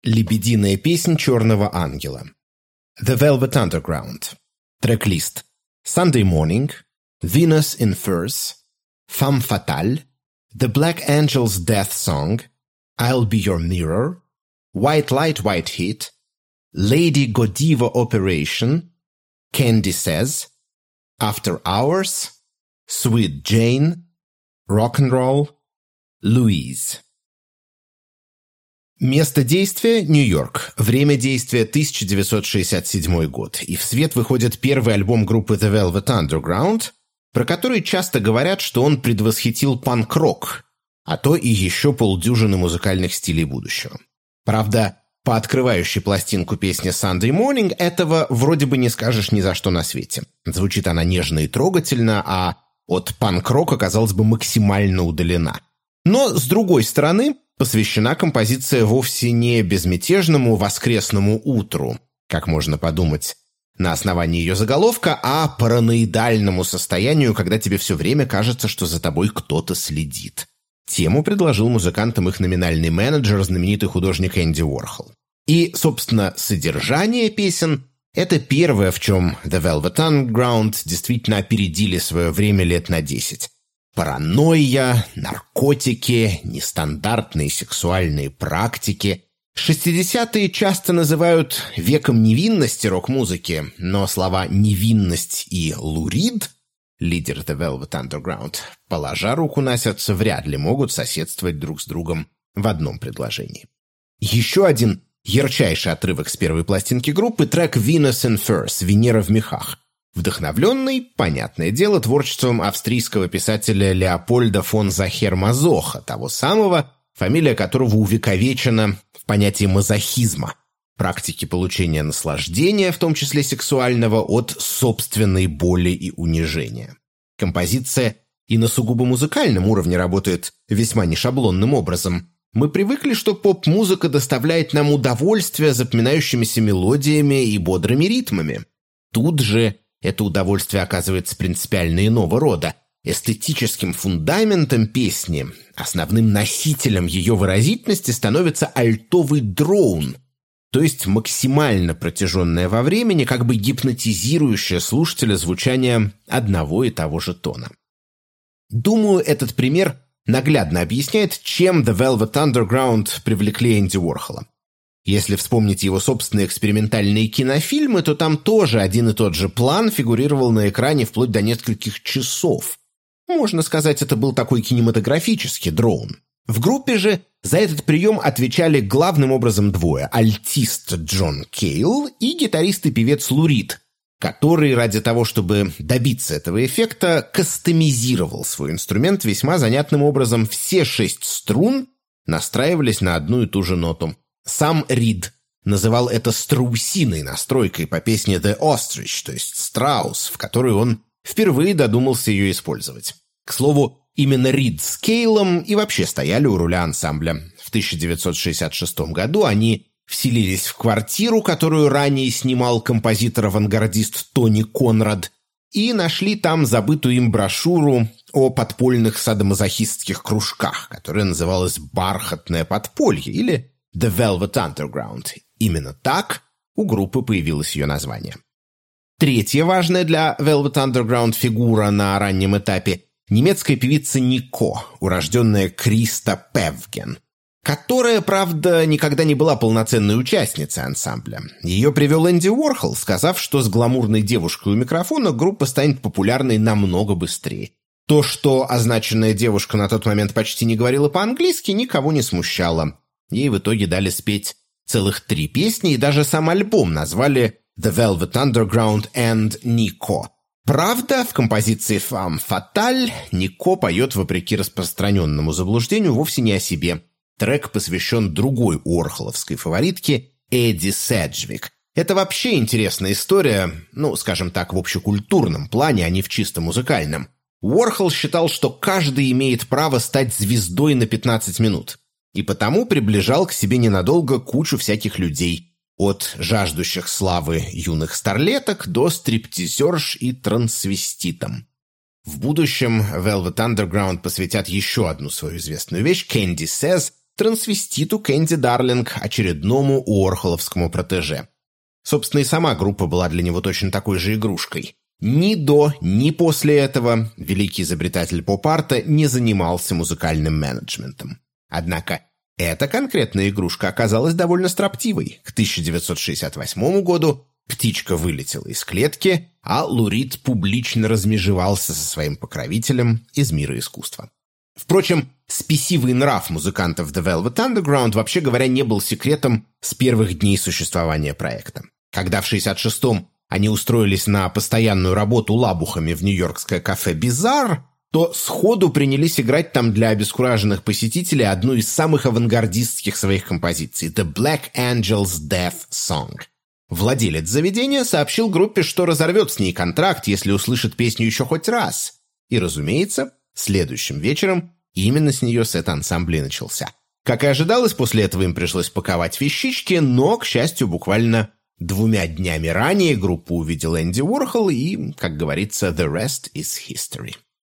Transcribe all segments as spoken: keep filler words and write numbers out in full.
Лебединая песнь черного ангела. The Velvet Underground. Трек-лист. Sunday Morning, Venus in Furs, Femme Fatale, The Black Angel's Death Song, I'll Be Your Mirror, White Light, White Heat, Lady Godiva Operation, Candy Says, After Hours, Sweet Jane, Rock'n'Roll, Louise. Место действия – Нью-Йорк. Время действия – тысяча девятьсот шестьдесят седьмой год. И в свет выходит первый альбом группы The Velvet Underground, про который часто говорят, что он предвосхитил панк-рок, а то и еще полдюжины музыкальных стилей будущего. Правда, по открывающей пластинку песни Sunday Morning этого вроде бы не скажешь ни за что на свете. Звучит она нежно и трогательно, а от панк-рока, казалось бы, максимально удалена. Но, с другой стороны, посвящена композиция вовсе не безмятежному воскресному утру, как можно подумать на основании ее заголовка, а параноидальному состоянию, когда тебе все время кажется, что за тобой кто-то следит. Тему предложил музыкантам их номинальный менеджер, знаменитый художник Энди Уорхол. И, собственно, содержание песен – это первое, в чем The Velvet Underground действительно опередили свое время лет на десять. Паранойя, наркотики, нестандартные сексуальные практики. шестидесятые часто называют веком невинности рок-музыки, но слова «невинность» и «Лу Рид», лидер The Velvet Underground, положа руку на сердце, вряд ли могут соседствовать друг с другом в одном предложении. Еще один ярчайший отрывок с первой пластинки группы – трек «Venus in Furs» – «Венера в мехах». Вдохновленный, понятное дело, творчеством австрийского писателя Леопольда фон Захер-Мазоха, того самого, фамилия которого увековечена в понятии мазохизма, практики получения наслаждения, в том числе сексуального, от собственной боли и унижения. Композиция и на сугубо музыкальном уровне работает весьма нешаблонным образом. Мы привыкли, что поп-музыка доставляет нам удовольствие запоминающимися мелодиями и бодрыми ритмами. Тут же это удовольствие оказывается принципиально иного рода. Эстетическим фундаментом песни, основным носителем ее выразительности становится альтовый дроун, то есть максимально протяженное во времени, как бы гипнотизирующее слушателя звучание одного и того же тона. Думаю, этот пример наглядно объясняет, чем The Velvet Underground привлекли Энди Уорхола. Если вспомнить его собственные экспериментальные кинофильмы, то там тоже один и тот же план фигурировал на экране вплоть до нескольких часов. Можно сказать, это был такой кинематографический дроун. В группе же за этот прием отвечали главным образом двое – альтист Джон Кейл и гитарист и певец Лу Рид, который ради того, чтобы добиться этого эффекта, кастомизировал свой инструмент весьма занятным образом. Все шесть струн настраивались на одну и ту же ноту. Сам Рид называл это страусиной настройкой по песне «The Ostrich», то есть «Страус», в которой он впервые додумался ее использовать. К слову, именно Рид с Кейлом и вообще стояли у руля ансамбля. В тысяча девятьсот шестьдесят шестом году они вселились в квартиру, которую ранее снимал композитор-авангардист Тони Конрад, и нашли там забытую им брошюру о подпольных садомазохистских кружках, которая называлась «Бархатное подполье» или The Velvet Underground. Именно так у группы появилось ее название. Третья важная для Velvet Underground фигура на раннем этапе – немецкая певица Нико, урожденная Криста Певген, которая, правда, никогда не была полноценной участницей ансамбля. Ее привел Энди Уорхол, сказав, что с гламурной девушкой у микрофона группа станет популярной намного быстрее. То, что означенная девушка на тот момент почти не говорила по-английски, никого не смущало. Ей в итоге дали спеть целых три песни, и даже сам альбом назвали «The Velvet Underground and Nico». Правда, в композиции «Femme Fatale» Нико поет, вопреки распространенному заблуждению, вовсе не о себе. Трек посвящен другой уорхоловской фаворитке Эдди Седжвик. Это вообще интересная история, ну, скажем так, в общекультурном плане, а не в чисто музыкальном. Уорхол считал, что каждый имеет право стать звездой на пятнадцать минут. И потому приближал к себе ненадолго кучу всяких людей, от жаждущих славы юных старлеток до стриптизерш и трансвеститам. В будущем Velvet Underground посвятят еще одну свою известную вещь «Candy Says», трансвеститу Кэнди Дарлинг, очередному уорхоловскому протеже. Собственно, и сама группа была для него точно такой же игрушкой. Ни до, ни после этого великий изобретатель поп-арта не занимался музыкальным менеджментом. Однако эта конкретная игрушка оказалась довольно строптивой. К тысяча девятьсот шестьдесят восьмому году птичка вылетела из клетки, а Лу Рид публично размежевался со своим покровителем из мира искусства. Впрочем, спесивый нрав музыкантов The Velvet Underground, вообще говоря, не был секретом с первых дней существования проекта. Когда в шестьдесят шестом они устроились на постоянную работу лабухами в нью-йоркское кафе «Бизар», то сходу принялись играть там для обескураженных посетителей одну из самых авангардистских своих композиций – «The Black Angel's Death Song». Владелец заведения сообщил группе, что разорвет с ней контракт, если услышит песню еще хоть раз. И, разумеется, следующим вечером именно с нее сет ансамбля начался. Как и ожидалось, после этого им пришлось паковать вещички, но, к счастью, буквально двумя днями ранее группу увидел Энди Уорхол, и, как говорится, the rest is history.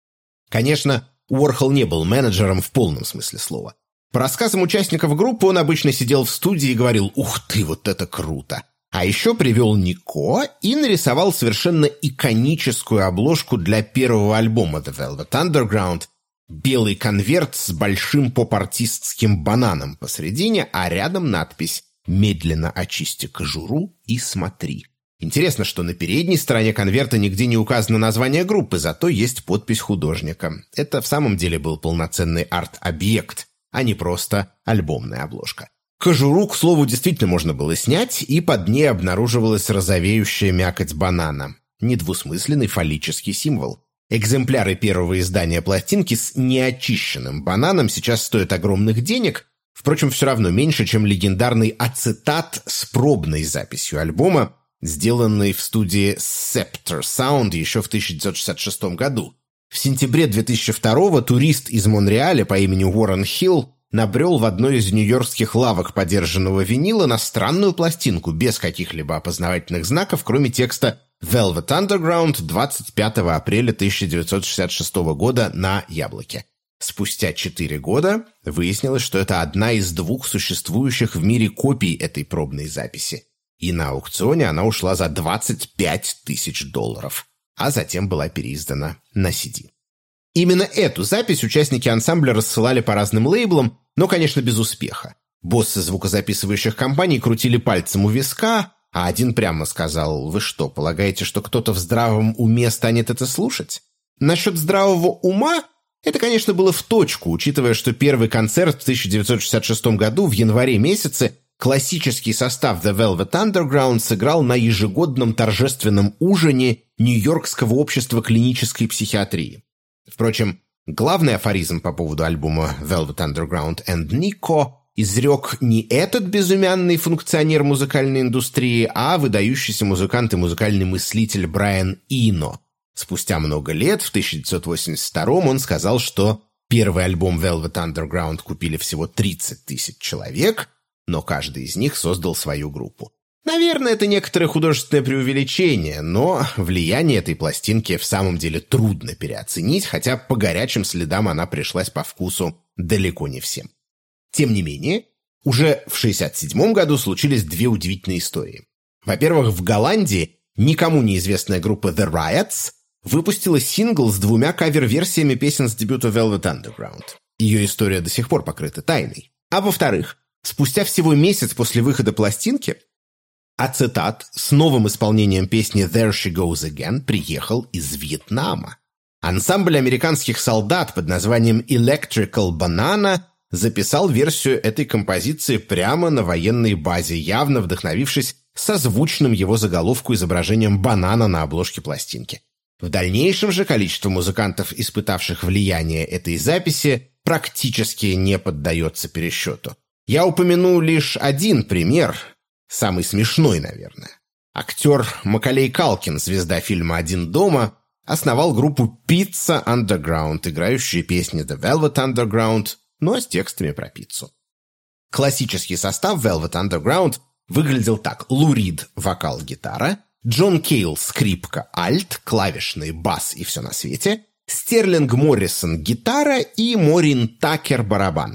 Конечно, Уорхол не был менеджером в полном смысле слова. По рассказам участников группы, он обычно сидел в студии и говорил «Ух ты, вот это круто!». А еще привел Нико и нарисовал совершенно иконическую обложку для первого альбома The Velvet Underground. Белый конверт с большим поп-артистским бананом посредине, а рядом надпись «Медленно очисти кожуру и смотри». Интересно, что на передней стороне конверта нигде не указано название группы, зато есть подпись художника. Это в самом деле был полноценный арт-объект, а не просто альбомная обложка. Кожуру, к слову, действительно можно было снять, и под ней обнаруживалась розовеющая мякоть банана. Недвусмысленный фаллический символ. Экземпляры первого издания пластинки с неочищенным бананом сейчас стоят огромных денег, впрочем, все равно меньше, чем легендарный ацетат с пробной записью альбома, сделанный в студии Scepter Sound еще в тысяча девятьсот шестьдесят шестом году. В сентябре две тысячи второго турист из Монреаля по имени Уоррен Хилл набрел в одной из нью-йоркских лавок подержанного винила на странную пластинку без каких-либо опознавательных знаков, кроме текста «Velvet Underground» двадцать пятого апреля тысяча девятьсот шестьдесят шестого года на яблоке. Спустя четыре года выяснилось, что это одна из двух существующих в мире копий этой пробной записи. И на аукционе она ушла за двадцать пять тысяч долларов, а затем была переиздана на си ди. Именно эту запись участники ансамбля рассылали по разным лейблам, но, конечно, без успеха. Боссы звукозаписывающих компаний крутили пальцем у виска, а один прямо сказал: «Вы что, полагаете, что кто-то в здравом уме станет это слушать?» Насчет здравого ума это, конечно, было в точку, учитывая, что первый концерт в тысяча девятьсот шестьдесят шестом году в январе месяце классический состав The Velvet Underground сыграл на ежегодном торжественном ужине Нью-Йоркского общества клинической психиатрии. Впрочем, главный афоризм по поводу альбома Velvet Underground and Nico изрек не этот безымянный функционер музыкальной индустрии, а выдающийся музыкант и музыкальный мыслитель Брайан Ино. Спустя много лет, в тысяча девятьсот восемьдесят втором, он сказал, что первый альбом Velvet Underground купили всего тридцать тысяч человек, но каждый из них создал свою группу. Наверное, это некоторое художественное преувеличение, но влияние этой пластинки в самом деле трудно переоценить, хотя по горячим следам она пришлась по вкусу далеко не всем. Тем не менее, уже в шестьдесят седьмом году случились две удивительные истории. Во-первых, в Голландии никому неизвестная группа The Riots выпустила сингл с двумя кавер-версиями песен с дебюта Velvet Underground. Ее история до сих пор покрыта тайной. А во-вторых, спустя всего месяц после выхода пластинки ацетат с новым исполнением песни «There She Goes Again» приехал из Вьетнама. Ансамбль американских солдат под названием Electrical Banana записал версию этой композиции прямо на военной базе, явно вдохновившись созвучным его заголовку изображением банана на обложке пластинки. В дальнейшем же количество музыкантов, испытавших влияние этой записи, практически не поддается пересчету. Я упомяну лишь один пример, самый смешной, наверное. Актер Маколей Калкин, звезда фильма «Один дома», основал группу Pizza Underground, играющую песни The Velvet Underground, но с текстами про пиццу. Классический состав Velvet Underground выглядел так: Лу Рид – вокал, гитара, Джон Кейл – скрипка, альт, клавишные, бас и все на свете, Стерлинг Моррисон – гитара и Морин Такер – барабаны.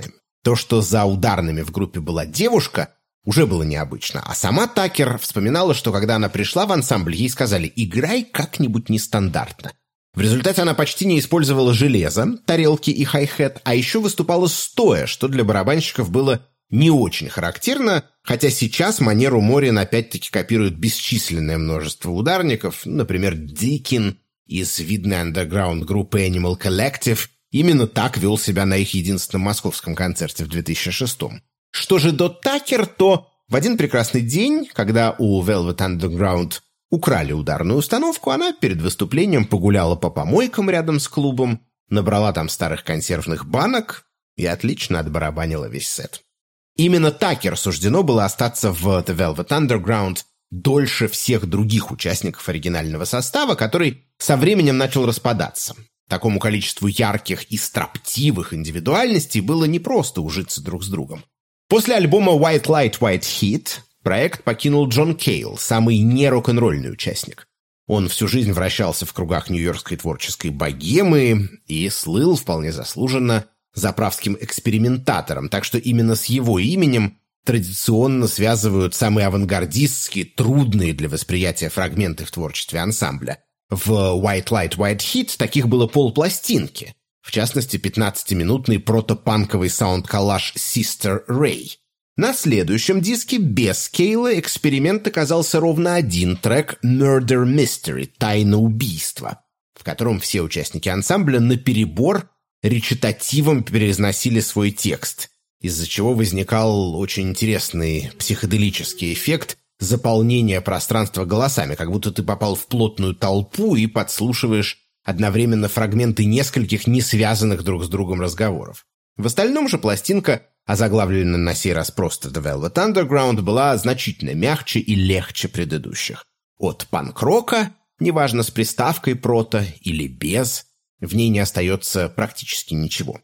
То, что за ударными в группе была девушка, уже было необычно. А сама Такер вспоминала, что когда она пришла в ансамбль, ей сказали «играй как-нибудь нестандартно». В результате она почти не использовала железо, тарелки и хай-хет, а еще выступала стоя, что для барабанщиков было не очень характерно, хотя сейчас манеру Морин опять-таки копирует бесчисленное множество ударников, например, Дикин из видной андерграунд-группы Animal Collective именно так вел себя на их единственном московском концерте в две тысячи шестом. Что же до Такер, то в один прекрасный день, когда у Velvet Underground украли ударную установку, она перед выступлением погуляла по помойкам рядом с клубом, набрала там старых консервных банок и отлично отбарабанила весь сет. Именно Такер суждено было остаться в The Velvet Underground дольше всех других участников оригинального состава, который со временем начал распадаться. Такому количеству ярких и строптивых индивидуальностей было непросто ужиться друг с другом. После альбома White Light, White Heat проект покинул Джон Кейл, самый не рок-н-ролльный участник. Он всю жизнь вращался в кругах нью-йоркской творческой богемы и слыл вполне заслуженно заправским экспериментатором, так что именно с его именем традиционно связывают самые авангардистские, трудные для восприятия фрагменты в творчестве ансамбля. В White Light, White Heat таких было полпластинки. В частности, пятнадцатиминутный протопанковый саунд-коллаж «Sister Ray». На следующем диске без Кейла эксперимент оказался ровно один трек «Murder Mystery» – «Тайна убийства», в котором все участники ансамбля наперебор речитативом переизносили свой текст, из-за чего возникал очень интересный психоделический эффект заполнения пространства голосами, как будто ты попал в плотную толпу и подслушиваешь одновременно фрагменты нескольких несвязанных друг с другом разговоров. В остальном же пластинка, озаглавленная на сей раз просто The Velvet Underground, была значительно мягче и легче предыдущих. От панк-рока, неважно с приставкой «прото» или без, в ней не остается практически ничего.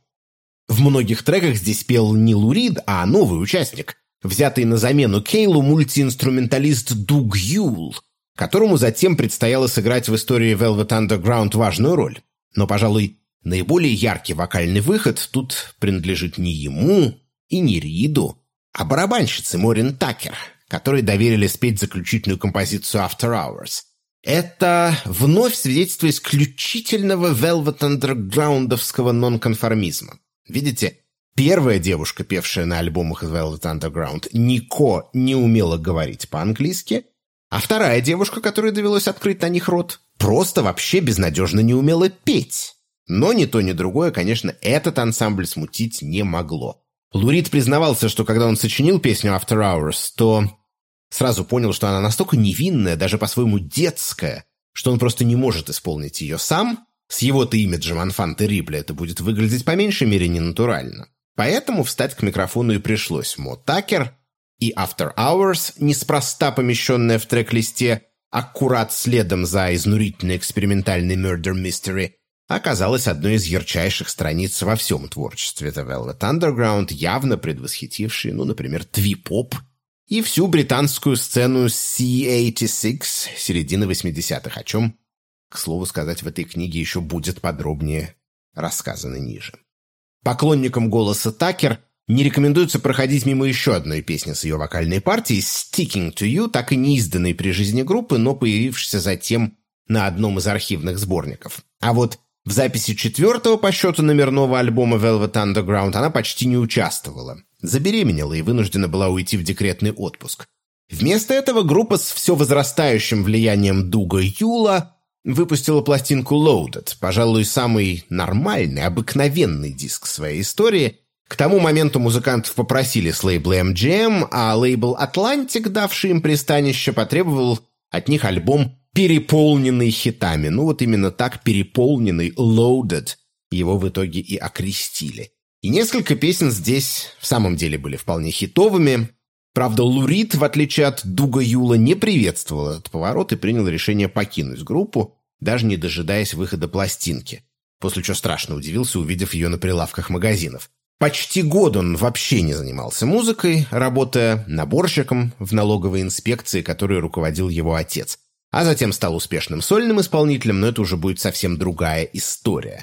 В многих треках здесь пел не Лу Рид, а новый участник, взятый на замену Кейлу мультиинструменталист Дуг Юл, которому затем предстояло сыграть в истории Velvet Underground важную роль. Но, пожалуй, наиболее яркий вокальный выход тут принадлежит не ему и не Риду, а барабанщице Морин Такер, которой доверили спеть заключительную композицию After Hours. Это вновь свидетельство исключительного Velvet Undergroundовского нонконформизма. Видите, первая девушка, певшая на альбомах Velvet Underground, Нико, не умела говорить по-английски, а вторая девушка, которой довелось открыть на них рот, просто вообще безнадежно не умела петь. Но ни то, ни другое, конечно, этот ансамбль смутить не могло. Лу Рид признавался, что когда он сочинил песню After Hours, то сразу понял, что она настолько невинная, даже по-своему детская, что он просто не может исполнить ее сам. С его-то имиджем Enfant Terrible это будет выглядеть по меньшей мере ненатурально. Поэтому встать к микрофону и пришлось Мо Такер, и After Hours, неспроста помещенная в трек-листе, аккурат следом за изнурительной экспериментальной Murder Mystery, оказалась одной из ярчайших страниц во всем творчестве The Velvet Underground, явно предвосхитившей, ну, например, твип-поп и всю британскую сцену си восемьдесят шесть середины восьмидесятых, о чем, к слову сказать, в этой книге еще будет подробнее рассказано ниже. Поклонникам голоса Такер не рекомендуется проходить мимо еще одной песни с ее вокальной партией «Sticking to You», так и не изданной при жизни группы, но появившейся затем на одном из архивных сборников. А вот в записи четвертого по счету номерного альбома Velvet Underground она почти не участвовала. Забеременела и вынуждена была уйти в декретный отпуск. Вместо этого группа с все возрастающим влиянием Дуга Юла выпустила пластинку Loaded, пожалуй, самый нормальный, обыкновенный диск своей истории. К тому моменту музыкантов попросили с лейбла эм джи эм, а лейбл Atlantic, давший им пристанище, потребовал от них альбом, переполненный хитами. Ну вот именно так, переполненный, Loaded, его в итоге и окрестили. И несколько песен здесь в самом деле были вполне хитовыми. Правда, Лу Рид, в отличие от Дуга Юла, не приветствовал этот поворот и принял решение покинуть группу, даже не дожидаясь выхода пластинки, после чего страшно удивился, увидев ее на прилавках магазинов. Почти год он вообще не занимался музыкой, работая наборщиком в налоговой инспекции, которой руководил его отец. А затем стал успешным сольным исполнителем, но это уже будет совсем другая история.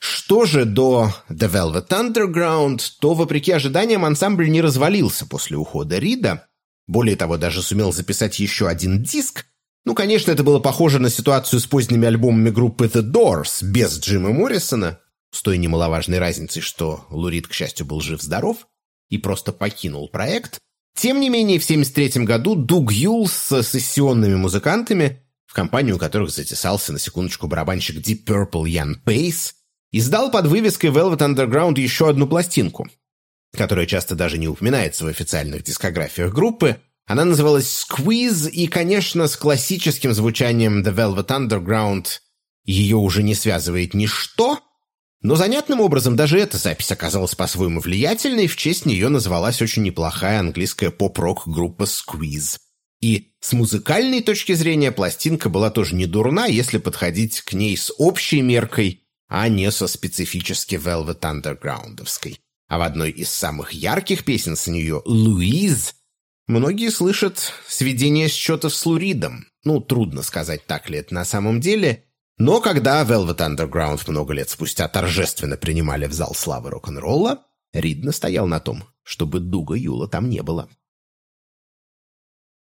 Что же до The Velvet Underground, то, вопреки ожиданиям, ансамбль не развалился после ухода Рида. Более того, даже сумел записать еще один диск. Ну, конечно, это было похоже на ситуацию с поздними альбомами группы The Doors без Джима Моррисона, с той немаловажной разницей, что Лу Рид, к счастью, был жив-здоров и просто покинул проект. Тем не менее, в семьдесят третьем году Дуг Юл с сессионными музыкантами, в компанию которых затесался, на секундочку, барабанщик Deep Purple Ян Пейс, издал под вывеской Velvet Underground еще одну пластинку, которая часто даже не упоминается в официальных дискографиях группы. Она называлась Squeeze, и, конечно, с классическим звучанием The Velvet Underground ее уже не связывает ничто, но занятным образом даже эта запись оказалась по-своему влиятельной, в честь нее назвалась очень неплохая английская поп-рок группа Squeeze. И с музыкальной точки зрения пластинка была тоже не дурна, если подходить к ней с общей меркой, а не со специфически Velvet Underground'овской. А в одной из самых ярких песен с нее, «Луиз», многие слышат сведение счетов с Лу Ридом. Ну, трудно сказать, так ли это на самом деле, но когда Velvet Underground много лет спустя торжественно принимали в зал славы рок-н-ролла, Рид настоял на том, чтобы Дуга Юла там не было.